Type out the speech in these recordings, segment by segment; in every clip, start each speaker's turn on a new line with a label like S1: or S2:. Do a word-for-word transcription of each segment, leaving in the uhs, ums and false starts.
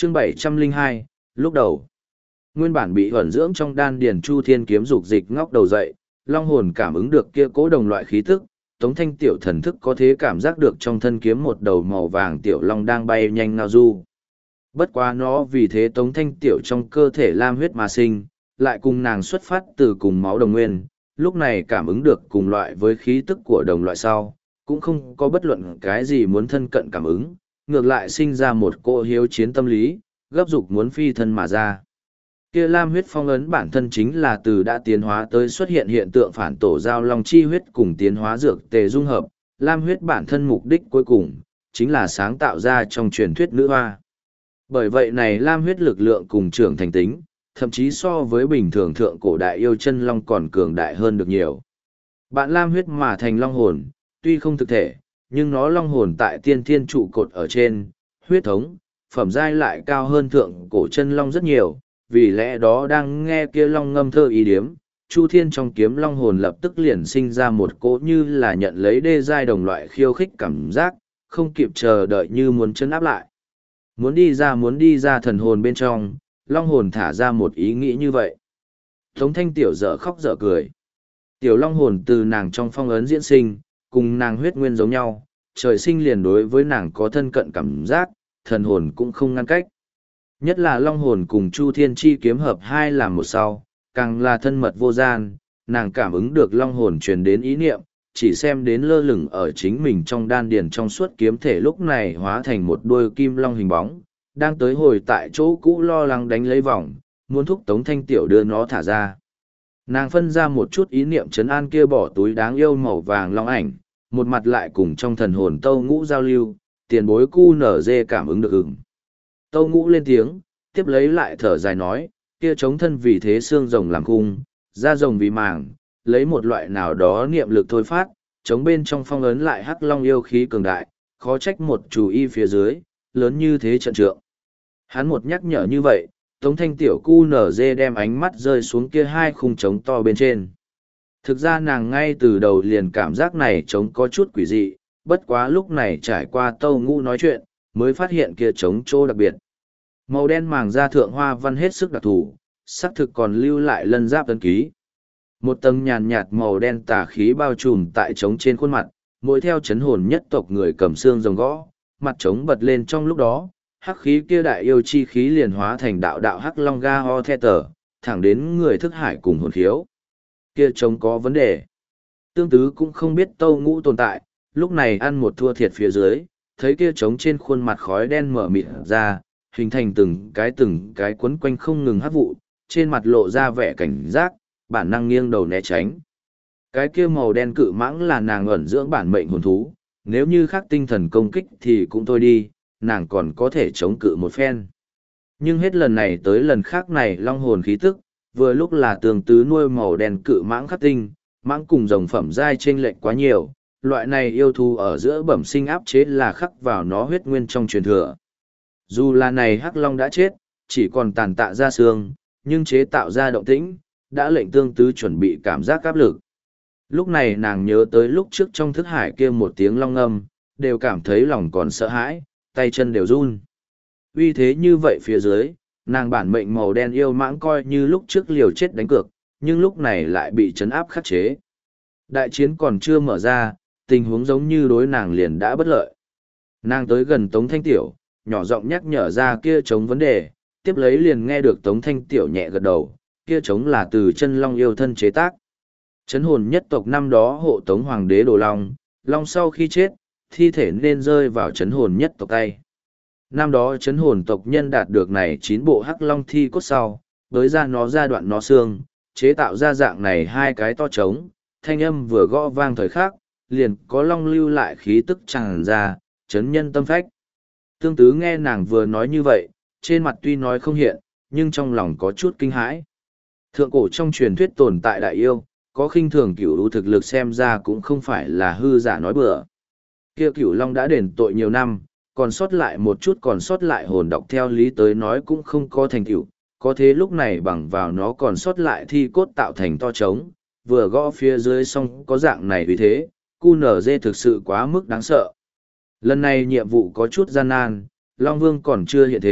S1: Chương bảy trăm lẻ hai, lúc đầu. Nguyên bản bị ẩn dưỡng trong đan điền Chu Thiên kiếm dục dịch ngóc đầu dậy, long hồn cảm ứng được kia cố đồng loại khí tức, Tống Thanh tiểu thần thức có thể cảm giác được trong thân kiếm một đầu màu vàng tiểu long đang bay nhanh ngao du. Bất quá nó vì thế Tống Thanh tiểu trong cơ thể lam huyết mà sinh, lại cùng nàng xuất phát từ cùng máu đồng nguyên, lúc này cảm ứng được cùng loại với khí tức của đồng loại sau, cũng không có bất luận cái gì muốn thân cận cảm ứng, ngược lại sinh ra một cỗ hiếu chiến tâm lý, gấp dục muốn phi thân mà ra. Kia lam huyết phong ấn bản thân chính là từ đã tiến hóa tới xuất hiện hiện tượng phản tổ giao long chi huyết cùng tiến hóa dược tề dung hợp, lam huyết bản thân mục đích cuối cùng, chính là sáng tạo ra trong truyền thuyết nữ hoa. Bởi vậy này lam huyết lực lượng cùng trưởng thành tính, thậm chí so với bình thường thượng cổ đại yêu chân long còn cường đại hơn được nhiều. Bạn lam huyết mà thành long hồn, tuy không thực thể, nhưng nó long hồn tại tiên thiên trụ cột ở trên, huyết thống, phẩm giai lại cao hơn thượng cổ chân long rất nhiều, vì lẽ đó đang nghe kia long ngâm thơ ý điếm, Chu Thiên trong kiếm long hồn lập tức liền sinh ra một cỗ như là nhận lấy đê giai đồng loại khiêu khích cảm giác, không kịp chờ đợi như muốn chân áp lại. Muốn đi ra muốn đi ra thần hồn bên trong, long hồn thả ra một ý nghĩ như vậy. Tống Thanh tiểu dở khóc dở cười. Tiểu long hồn từ nàng trong phong ấn diễn sinh, cùng nàng huyết nguyên giống nhau, trời sinh liền đối với nàng có thân cận cảm giác, thần hồn cũng không ngăn cách. Nhất là long hồn cùng Chu Thiên chi kiếm hợp hai làm một sau, càng là thân mật vô gian, nàng cảm ứng được long hồn truyền đến ý niệm, chỉ xem đến lơ lửng ở chính mình trong đan điền trong suốt kiếm thể lúc này hóa thành một đôi kim long hình bóng, đang tới hồi tại chỗ cũ lo lắng đánh lấy vòng, muốn thúc Tống Thanh tiểu đưa nó thả ra. Nàng phân ra một chút ý niệm trấn an kia bỏ túi đáng yêu màu vàng long ảnh, một mặt lại cùng trong thần hồn Tâu Ngũ giao lưu, tiền bối cu nở dê cảm ứng được ửng. Tâu Ngũ lên tiếng, tiếp lấy lại thở dài nói, kia chống thân vì thế xương rồng làm cung, da rồng vì màng, lấy một loại nào đó niệm lực thôi phát, chống bên trong phong ấn lại hắc long yêu khí cường đại, khó trách một chủ y phía dưới, lớn như thế trận trượng. Hắn một nhắc nhở như vậy, Tống Thanh tiểu cu nở dê đem ánh mắt rơi xuống kia hai khung trống to bên trên. Thực ra nàng ngay từ đầu liền cảm giác này trống có chút quỷ dị, bất quá lúc này trải qua Tâu Ngũ nói chuyện, mới phát hiện kia trống chỗ đặc biệt. Màu đen màng da thượng hoa văn hết sức đặc thù, xác thực còn lưu lại lân giáp ấn ký. Một tầng nhàn nhạt màu đen tà khí bao trùm tại trống trên khuôn mặt, mỗi theo chấn hồn nhất tộc người cầm xương rồng gõ, mặt trống bật lên trong lúc đó, hắc khí kia đại yêu chi khí liền hóa thành đạo đạo hắc long ga ho the tờ, thẳng đến người thức hải cùng hồn khiếu. Kia trống có vấn đề. Tương tứ cũng không biết Tâu Ngũ tồn tại, lúc này ăn một thua thiệt phía dưới, thấy kia trống trên khuôn mặt khói đen mở mịt ra, hình thành từng cái từng cái quấn quanh không ngừng hắc vụ, trên mặt lộ ra vẻ cảnh giác, bản năng nghiêng đầu né tránh. Cái kia màu đen cự mãng là nàng ẩn dưỡng bản mệnh hồn thú, nếu như khác tinh thần công kích thì cũng thôi đi, nàng còn có thể chống cự một phen. Nhưng hết lần này tới lần khác này long hồn khí tức, vừa lúc là tường tứ nuôi màu đen cự mãng khắc tinh, mãng cùng dòng phẩm giai chênh lệch quá nhiều, loại này yêu thú ở giữa bẩm sinh áp chế là khắc vào nó huyết nguyên trong truyền thừa. Dù là này hắc long đã chết, chỉ còn tàn tạ ra xương, nhưng chế tạo ra động tĩnh, đã lệnh tương tứ chuẩn bị cảm giác áp lực. Lúc này nàng nhớ tới lúc trước trong thức hải kia một tiếng long ngâm, đều cảm thấy lòng còn sợ hãi, tay chân đều run. Vì thế như vậy phía dưới, nàng bản mệnh màu đen yêu mãng coi như lúc trước liều chết đánh cược, nhưng lúc này lại bị trấn áp khắc chế. Đại chiến còn chưa mở ra, tình huống giống như đối nàng liền đã bất lợi. Nàng tới gần Tống Thanh tiểu, nhỏ giọng nhắc nhở ra kia chống vấn đề, tiếp lấy liền nghe được Tống Thanh tiểu nhẹ gật đầu, kia chống là từ chân long yêu thân chế tác. Chấn hồn nhất tộc năm đó hộ tống hoàng đế Đồ Long, Long sau khi chết, thi thể nên rơi vào chấn hồn nhất tộc tay. Năm đó chấn hồn tộc nhân đạt được này chín bộ hắc long thi cốt sau, với ra nó ra đoạn nó xương, chế tạo ra dạng này hai cái to trống, thanh âm vừa gõ vang thời khắc, liền có long lưu lại khí tức tràn ra, chấn nhân tâm phách. Tương tứ nghe nàng vừa nói như vậy, trên mặt tuy nói không hiện, nhưng trong lòng có chút kinh hãi. Thượng cổ trong truyền thuyết tồn tại đại yêu, có khinh thường cửu lũ thực lực xem ra cũng không phải là hư giả nói bừa. Kia cửu long đã đền tội nhiều năm, còn sót lại một chút còn sót lại hồn đọc theo lý tới nói cũng không có thành tựu, có thế lúc này bằng vào nó còn sót lại thi cốt tạo thành to trống, vừa gõ phía dưới xong có dạng này vì thế, cu nở dê thực sự quá mức đáng sợ. Lần này nhiệm vụ có chút gian nan, Long Vương còn chưa hiện thế,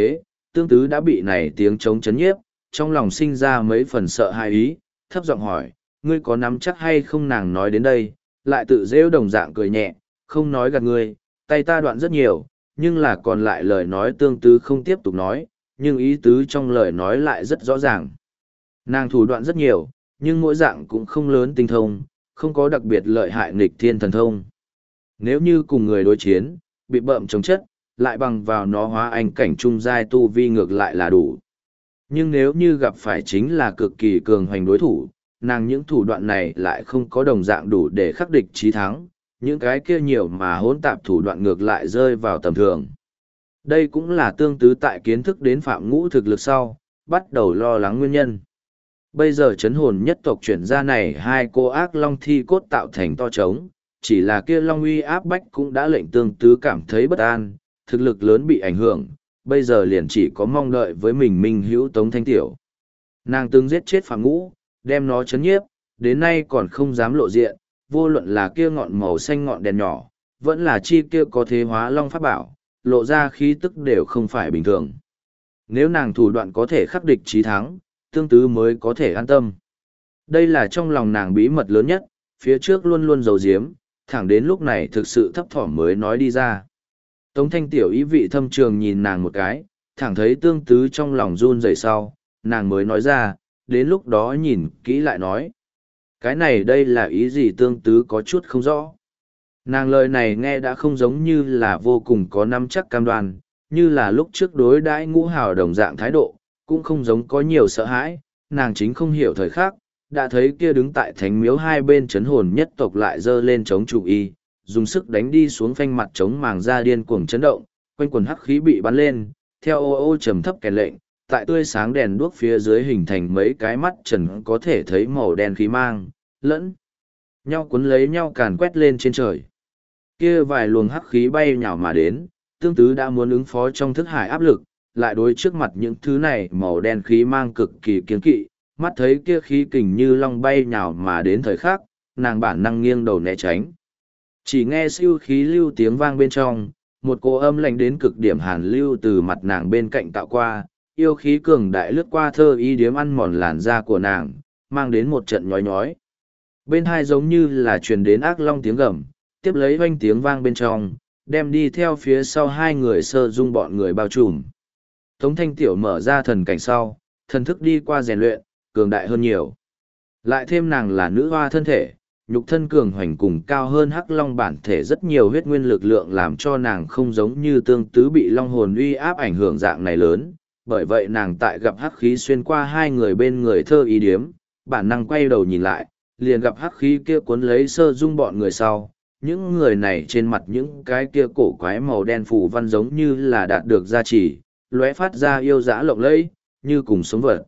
S1: Tương Tứ đã bị này tiếng trống chấn nhiếp, trong lòng sinh ra mấy phần sợ hãi ý, thấp giọng hỏi, ngươi có nắm chắc hay không? Nàng nói đến đây, lại tự rêu đồng dạng cười nhẹ, không nói gạt ngươi, tay ta đoạn rất nhiều, nhưng là còn lại lời nói Tương Tứ không tiếp tục nói, nhưng ý tứ trong lời nói lại rất rõ ràng. Nàng thủ đoạn rất nhiều, nhưng mỗi dạng cũng không lớn tinh thông, không có đặc biệt lợi hại nghịch thiên thần thông. Nếu như cùng người đối chiến, bị bợm chống chất, lại bằng vào nó hóa anh cảnh trung giai tu vi ngược lại là đủ. Nhưng nếu như gặp phải chính là cực kỳ cường hoành đối thủ, nàng những thủ đoạn này lại không có đồng dạng đủ để khắc địch chí thắng, những cái kia nhiều mà hỗn tạp thủ đoạn ngược lại rơi vào tầm thường. Đây cũng là Tương Tứ tại kiến thức đến Phạm Ngũ thực lực sau, bắt đầu lo lắng nguyên nhân. Bây giờ chấn hồn nhất tộc chuyển ra này hai cô ác long thi cốt tạo thành to trống, chỉ là kia long uy áp bách cũng đã lệnh Tương Tứ cảm thấy bất an, thực lực lớn bị ảnh hưởng, bây giờ liền chỉ có mong đợi với mình minh hữu Tống Thanh Tiểu. Nàng từng giết chết Phạm Ngũ, đem nó chấn nhiếp, đến nay còn không dám lộ diện, vô luận là kia ngọn màu xanh ngọn đèn nhỏ, vẫn là chi kia có thế hóa long pháp bảo, lộ ra khí tức đều không phải bình thường. Nếu nàng thủ đoạn có thể khắc địch chí thắng, Tương Tứ mới có thể an tâm. Đây là trong lòng nàng bí mật lớn nhất, phía trước luôn luôn giấu giếm, thẳng đến lúc này thực sự thấp thỏm mới nói đi ra. Tống Thanh Tiểu ý vị thâm trường nhìn nàng một cái, thẳng thấy Tương Tứ trong lòng run rẩy sau, nàng mới nói ra, đến lúc đó nhìn kỹ lại nói. Cái này đây là ý gì? Tương Tứ có chút không rõ. Nàng lời này nghe đã không giống như là vô cùng có nắm chắc cam đoan, như là lúc trước đối đãi Ngũ Hào đồng dạng thái độ, cũng không giống có nhiều sợ hãi, nàng chính không hiểu thời khắc, đã thấy kia đứng tại thánh miếu hai bên chấn hồn nhất tộc lại dơ lên chống chủ y, dùng sức đánh đi xuống phanh mặt chống màng ra điên cuồng chấn động, quanh quần hắc khí bị bắn lên, theo ô ô trầm thấp kèn lệnh, tại tươi sáng đèn đuốc phía dưới hình thành mấy cái mắt trần có thể thấy màu đen khí mang, lẫn nhau cuốn lấy nhau càn quét lên trên trời. Kia vài luồng hắc khí bay nhào mà đến, Tương Tứ đã muốn ứng phó trong thức hải áp lực, lại đối trước mặt những thứ này màu đen khí mang cực kỳ kiên kỵ, mắt thấy kia khí kình như long bay nhào mà đến thời khắc, nàng bản năng nghiêng đầu né tránh. Chỉ nghe siêu khí lưu tiếng vang bên trong, một cô âm lạnh đến cực điểm hàn lưu từ mặt nàng bên cạnh tạo qua, yêu khí cường đại lướt qua thơ y điếm ăn mòn làn da của nàng, mang đến một trận nhói nhói. Bên hai giống như là truyền đến ác long tiếng gầm, tiếp lấy oanh tiếng vang bên trong, đem đi theo phía sau hai người sơ dung bọn người bao trùm. Tống Thanh Tiểu mở ra thần cảnh sau, thần thức đi qua rèn luyện, cường đại hơn nhiều. Lại thêm nàng là nữ hoa thân thể, nhục thân cường hoành cùng cao hơn hắc long bản thể rất nhiều huyết nguyên lực lượng làm cho nàng không giống như Tương Tứ bị long hồn uy áp ảnh hưởng dạng này lớn. Bởi vậy nàng tại gặp hắc khí xuyên qua hai người bên người thơ ý điếm, bản năng quay đầu nhìn lại, liền gặp hắc khí kia cuốn lấy sơ dung bọn người sau. Những người này trên mặt những cái kia cổ quái màu đen phù văn giống như là đạt được gia trì, lóe phát ra yêu dã lộng lẫy, như cùng sống vật.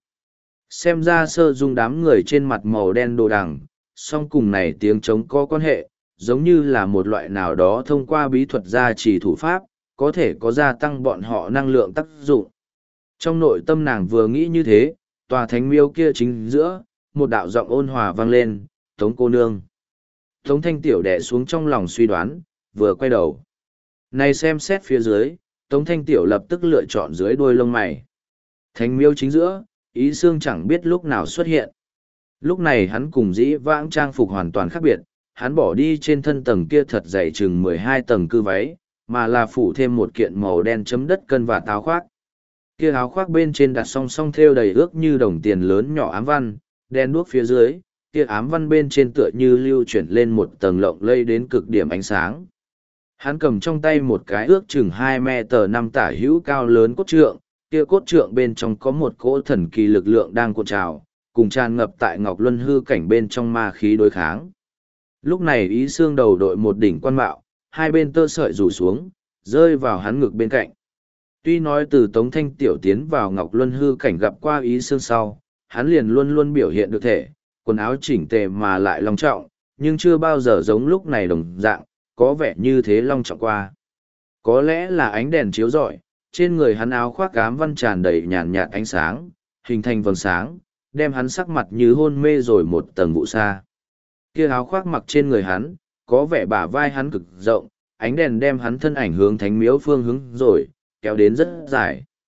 S1: Xem ra sơ dung đám người trên mặt màu đen đồ đằng, song cùng này tiếng trống có quan hệ, giống như là một loại nào đó thông qua bí thuật gia trì thủ pháp, có thể có gia tăng bọn họ năng lượng tác dụng. Trong nội tâm nàng vừa nghĩ như thế, tòa thánh miêu kia chính giữa, một đạo giọng ôn hòa vang lên, Tống cô nương. Tống Thanh Tiểu đè xuống trong lòng suy đoán, vừa quay đầu. Này xem xét phía dưới, Tống Thanh Tiểu lập tức lựa chọn dưới đuôi lông mày. Thánh miêu chính giữa, Ý Xương chẳng biết lúc nào xuất hiện. Lúc này hắn cùng dĩ vãng trang phục hoàn toàn khác biệt, hắn bỏ đi trên thân tầng kia thật dày chừng mười hai tầng cư váy, mà là phủ thêm một kiện màu đen chấm đất cân và áo khoác. Kia áo khoác bên trên đặt song song thêu đầy ước như đồng tiền lớn nhỏ ám văn, đen đuốc phía dưới, kia ám văn bên trên tựa như lưu chuyển lên một tầng lộng lây đến cực điểm ánh sáng. Hắn cầm trong tay một cái ước chừng hai me tờ năm tả hữu cao lớn cốt trượng, kia cốt trượng bên trong có một cỗ thần kỳ lực lượng đang cuộn trào, cùng tràn ngập tại Ngọc Luân hư cảnh bên trong ma khí đối kháng. Lúc này Ý Xương đầu đội một đỉnh quan mạo, hai bên tơ sợi rủ xuống, rơi vào hắn ngực bên cạnh. Tuy nói từ Tống Thanh Tiểu tiến vào Ngọc Luân hư cảnh gặp qua Ý Xương sau, hắn liền luôn luôn biểu hiện được thể, quần áo chỉnh tề mà lại long trọng, nhưng chưa bao giờ giống lúc này đồng dạng, có vẻ như thế long trọng qua. Có lẽ là ánh đèn chiếu rọi, trên người hắn áo khoác ám văn tràn đầy nhàn nhạt ánh sáng, hình thành vầng sáng, đem hắn sắc mặt như hôn mê rồi một tầng vụ sa. Kia áo khoác mặc trên người hắn, có vẻ bả vai hắn cực rộng, ánh đèn đem hắn thân ảnh hướng thánh miếu phương hướng rồi, kéo đến rất dài.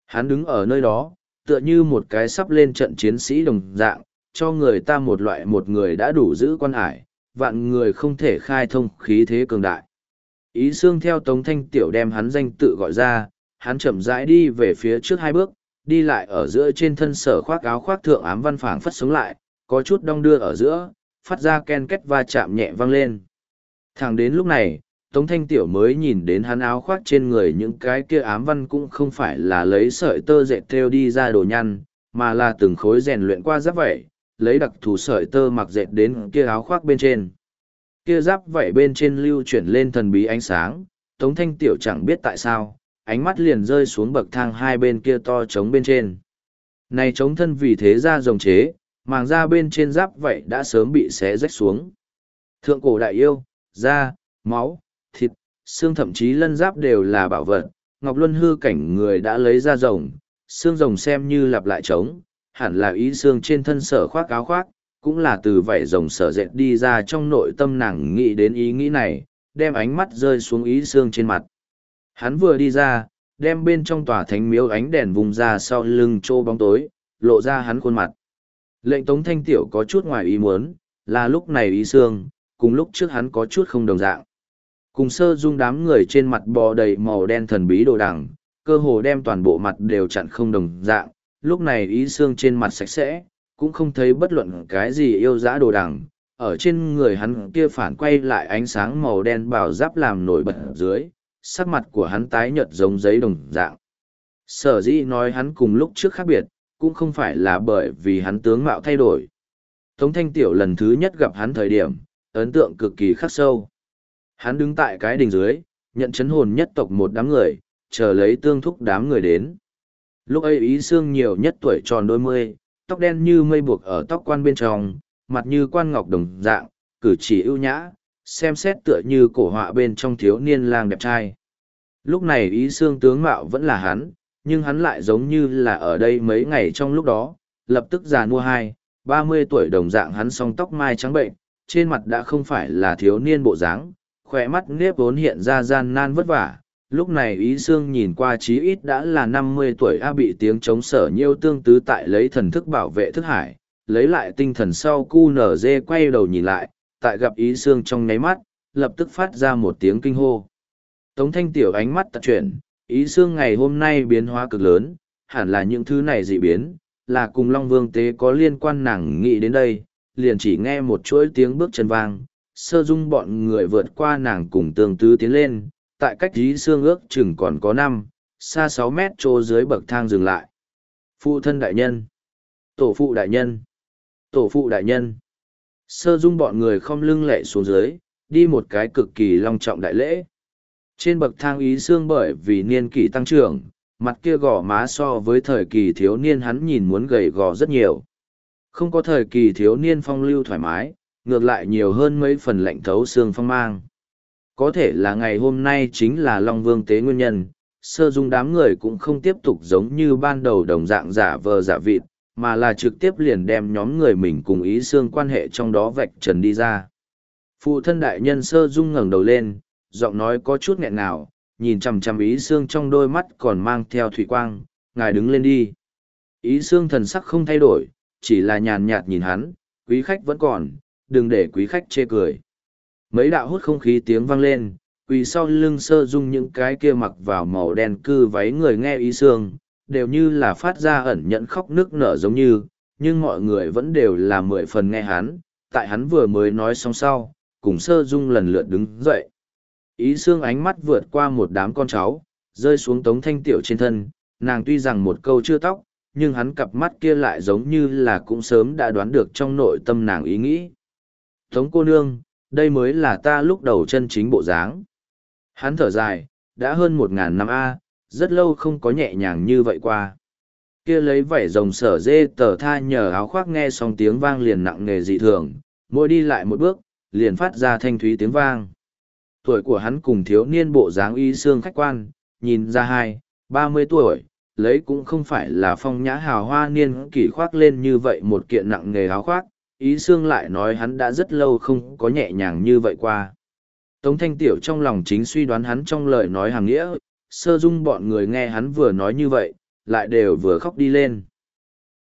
S1: Hắn đứng ở nơi đó, tựa như một cái sắp lên trận chiến sĩ đồng dạng, cho người ta một loại một người đã đủ giữ quan hải, vạn người không thể khai thông khí thế cường đại. Ý xương theo Tống Thanh Tiểu đem hắn danh tự gọi ra, hắn chậm rãi đi về phía trước hai bước, đi lại ở giữa trên thân sở khoác áo khoác thượng ám văn phảng phất sống lại, có chút đong đưa ở giữa, phát ra ken két va chạm nhẹ vang lên. Thẳng đến lúc này, Tống Thanh Tiểu mới nhìn đến hắn áo khoác trên người những cái kia ám văn cũng không phải là lấy sợi tơ dệt thêu đi ra đồ nhăn, mà là từng khối rèn luyện qua giáp vảy, lấy đặc thù sợi tơ mặc dệt đến kia áo khoác bên trên. Kia giáp vảy bên trên lưu chuyển lên thần bí ánh sáng, Tống Thanh Tiểu chẳng biết tại sao, ánh mắt liền rơi xuống bậc thang hai bên kia to trống bên trên. Này trống thân vì thế ra rồng chế, màng da bên trên giáp vảy đã sớm bị xé rách xuống. Thượng cổ đại yêu, da, máu, thịt, xương thậm chí lân giáp đều là bảo vật. Ngọc Luân hư cảnh người đã lấy ra rồng, xương rồng xem như lặp lại trống, hẳn là ý xương trên thân sở khoác áo khoác, cũng là từ vảy rồng sở dệt đi ra trong nội tâm nàng nghĩ đến ý nghĩ này, đem ánh mắt rơi xuống ý xương trên mặt. Hắn vừa đi ra, đem bên trong tòa thánh miếu ánh đèn vùng ra sau lưng trô bóng tối, lộ ra hắn khuôn mặt. Lệnh Tống Thanh Tiểu có chút ngoài ý muốn, là lúc này ý xương, cùng lúc trước hắn có chút không đồng dạng. Cùng Sơ Dung đám người trên mặt bò đầy màu đen thần bí đồ đằng, cơ hồ đem toàn bộ mặt đều chặn không đồng dạng, lúc này ý xương trên mặt sạch sẽ, cũng không thấy bất luận cái gì yêu dã đồ đằng, ở trên người hắn kia phản quay lại ánh sáng màu đen bảo giáp làm nổi bật ở dưới, sắc mặt của hắn tái nhợt giống giấy đồng dạng. Sở dĩ nói hắn cùng lúc trước khác biệt, cũng không phải là bởi vì hắn tướng mạo thay đổi. Tống Thanh Tiểu lần thứ nhất gặp hắn thời điểm, ấn tượng cực kỳ khắc sâu. Hắn đứng tại cái đỉnh dưới, nhận chấn hồn nhất tộc một đám người, chờ lấy tương thúc đám người đến. Lúc ấy ý xương nhiều nhất tuổi tròn đôi mươi, tóc đen như mây buộc ở tóc quan bên trong, mặt như quan ngọc đồng dạng, cử chỉ ưu nhã, xem xét tựa như cổ họa bên trong thiếu niên lang đẹp trai. Lúc này ý xương tướng mạo vẫn là hắn, nhưng hắn lại giống như là ở đây mấy ngày trong lúc đó, lập tức già nua hai, ba mươi tuổi đồng dạng hắn song tóc mai trắng bệnh, trên mặt đã không phải là thiếu niên bộ dáng, khỏe mắt nếp vốn hiện ra gian nan vất vả. Lúc này ý xương nhìn qua chí ít đã là năm mươi tuổi a bị tiếng chống sở nhiêu tương tứ tại lấy thần thức bảo vệ thức hải, lấy lại tinh thần sau cu nở dê quay đầu nhìn lại, tại gặp ý xương trong nháy mắt, lập tức phát ra một tiếng kinh hô. Tống Thanh Tiểu ánh mắt tật chuyển, ý xương ngày hôm nay biến hóa cực lớn, hẳn là những thứ này dị biến, là cùng Long Vương Tế có liên quan nàng nghĩ đến đây, liền chỉ nghe một chuỗi tiếng bước chân vang, Sơ Dung bọn người vượt qua nàng cùng tương tứ tiến lên, tại cách ý xương ước chừng còn có năm, xa sáu mét trô dưới bậc thang dừng lại. Phụ thân đại nhân, tổ phụ đại nhân, tổ phụ đại nhân. Sơ Dung bọn người khom lưng lệ xuống dưới, đi một cái cực kỳ long trọng đại lễ. Trên bậc thang ý xương bởi vì niên kỷ tăng trưởng, mặt kia gò má so với thời kỳ thiếu niên hắn nhìn muốn gầy gò rất nhiều. Không có thời kỳ thiếu niên phong lưu thoải mái, ngược lại nhiều hơn mấy phần lạnh thấu xương phong mang. Có thể là ngày hôm nay chính là Long Vương Tế nguyên nhân, Sơ Dung đám người cũng không tiếp tục giống như ban đầu đồng dạng giả vờ giả vịt, mà là trực tiếp liền đem nhóm người mình cùng ý xương quan hệ trong đó vạch trần đi ra. Phụ thân đại nhân Sơ Dung ngẩng đầu lên, giọng nói có chút nghẹn ngào, nhìn chằm chằm ý xương trong đôi mắt còn mang theo thủy quang, ngài đứng lên đi. Ý xương thần sắc không thay đổi, chỉ là nhàn nhạt nhìn hắn, quý khách vẫn còn, đừng để quý khách chê cười. Mấy đạo hút không khí tiếng vang lên, quỳ sau lưng Sơ Dung những cái kia mặc vào màu đen cư váy người nghe ý xương, đều như là phát ra ẩn nhận khóc nước nở giống như, nhưng mọi người vẫn đều là mười phần nghe hắn, tại hắn vừa mới nói xong sau, cùng Sơ Dung lần lượt đứng dậy. Ý xương ánh mắt vượt qua một đám con cháu, rơi xuống Tống Thanh Tiểu trên thân, nàng tuy rằng một câu chưa tóc, nhưng hắn cặp mắt kia lại giống như là cũng sớm đã đoán được trong nội tâm nàng ý nghĩ. Tống cô nương, đây mới là ta lúc đầu chân chính bộ dáng. Hắn thở dài, đã hơn một ngàn năm a, rất lâu không có nhẹ nhàng như vậy qua. Kia lấy vảy rồng sở dê tờ tha nhờ áo khoác nghe xong tiếng vang liền nặng nề dị thường, mỗi đi lại một bước, liền phát ra thanh thúy tiếng vang. Tuổi của hắn cùng thiếu niên bộ dáng y xương khách quan, nhìn ra hai, ba mươi tuổi, lấy cũng không phải là phong nhã hào hoa niên kỷ khoác lên như vậy một kiện nặng nề áo khoác, ý xương lại nói hắn đã rất lâu không có nhẹ nhàng như vậy qua. Tống Thanh Tiểu trong lòng chính suy đoán hắn trong lời nói hàng nghĩa, Sơ Dung bọn người nghe hắn vừa nói như vậy, lại đều vừa khóc đi lên.